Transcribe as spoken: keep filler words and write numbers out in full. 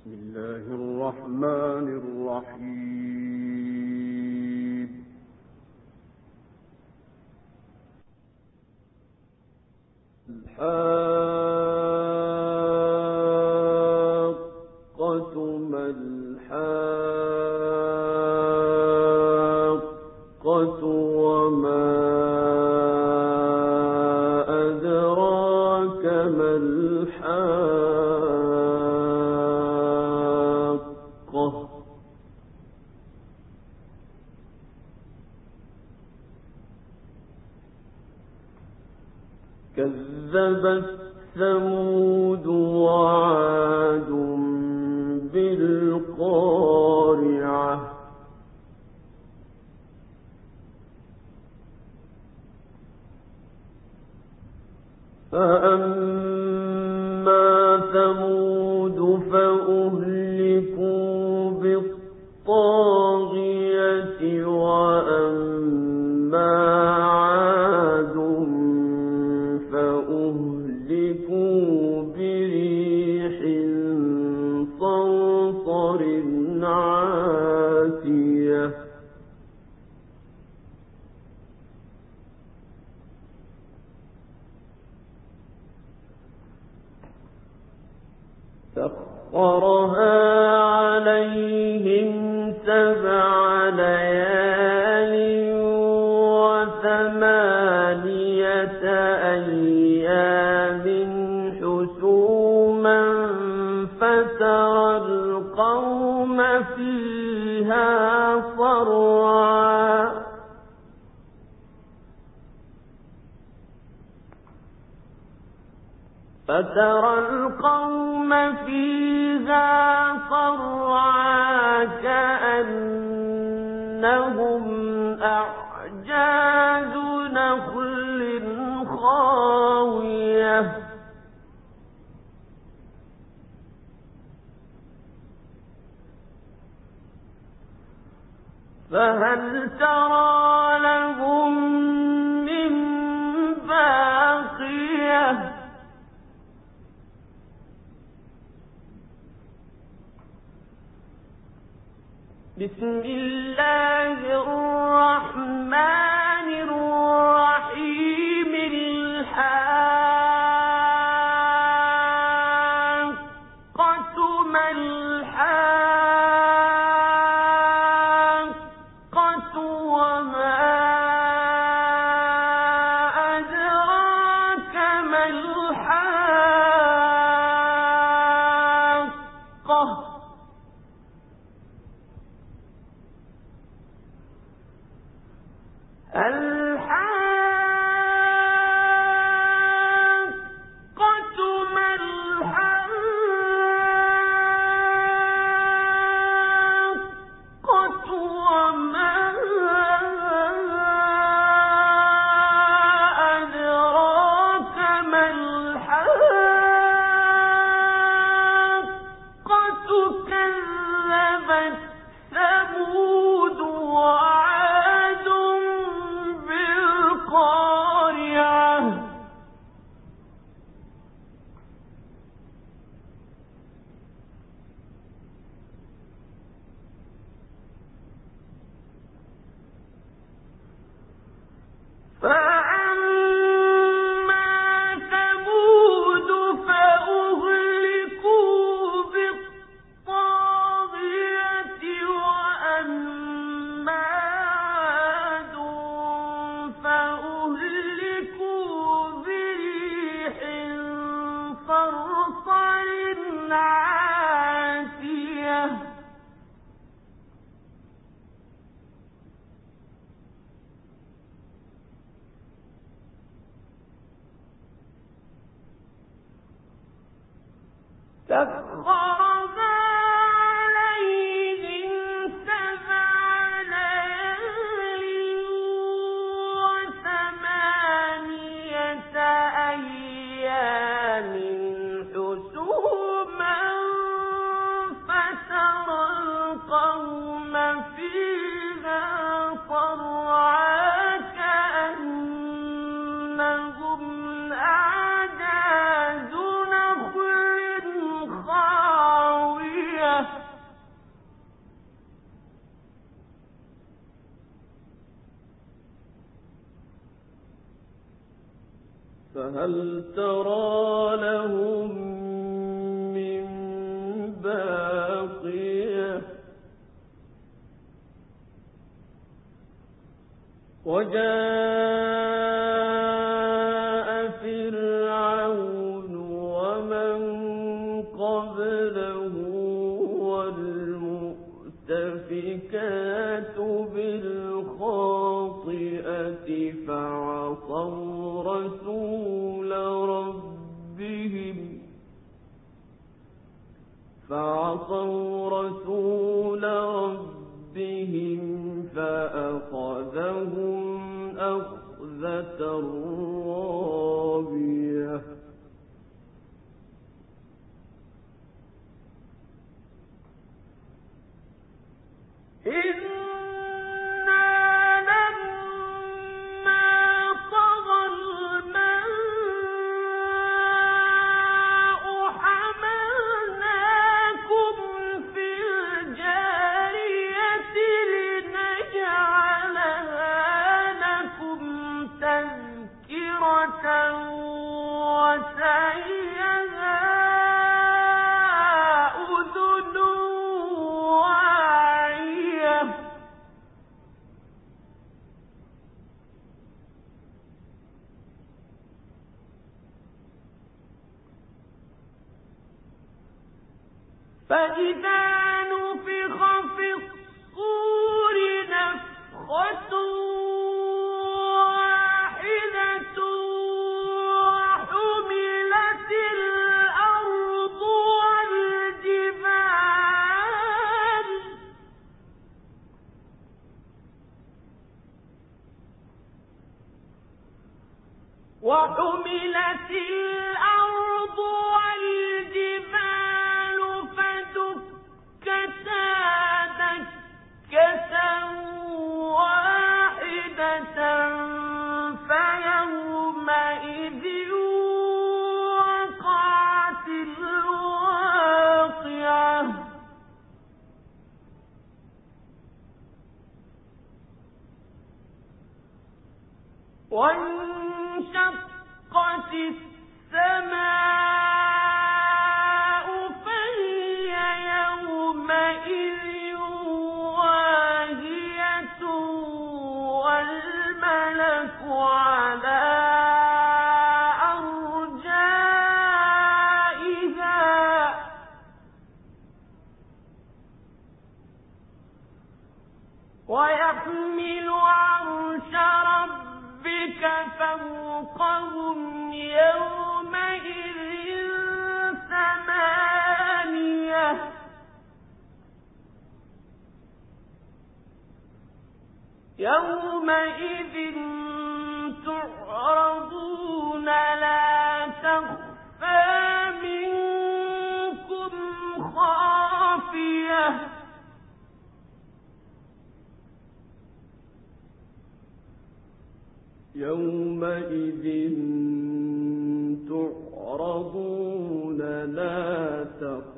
بسم الله الرحمن الرحيم. الحاقة ما الحاقة وما أدراك ما الحاقة كذبت ثمود وعاد بالقارعة فأما ثمود فأهلكوا بالطاغية وأما عاد فأهلكوا بريح صرصر عاتية سخرها عليهم سبع ليال وثمانية أيام حسوما فترى القوم فيها صرعا فترى القوم فيها صرعا كأنهم أعجاز نخل خاوية فهل ترى لهم من باقية بسم الله الرحمن الرحيم الحاقة ما الحاقة وما أدراك ما الحاقة الحاقة ما الحاقة وما أدراك ما الحاقة كذبت ثمود وعاد بالقارعة فأما ثمود فأهلكوا بالطاغية وأما عاد فأهلكوا بريح صرصر عاتية سخرها عليهم سبع ليال وثمانية أيام حسوما فترى القوم فيها صرعا كأنهم أعجاز نخل خاوية فهل ترى لهم من باقية وجاء فرعون ومن قبله والمؤتفكات بالخاطئة فعصوا رسول ربهم فعصوا رسول ربهم فأخذهم أخذة رابية فإذا نفخ في الصور نفخة واحدة وحملت الأرض والجبال وحملت الأرض والجبال فدكتا دكة واحدة فيومئذ وقعت الواقعة وانشقت السماء فهي يومئذ واهية والملك على أرجائها ويحمل عرش ربك فوقهم يومئذ ثمانية يومئذ تعرضون لا تخفى منكم خافية يومئذ تعرضون لا تخفى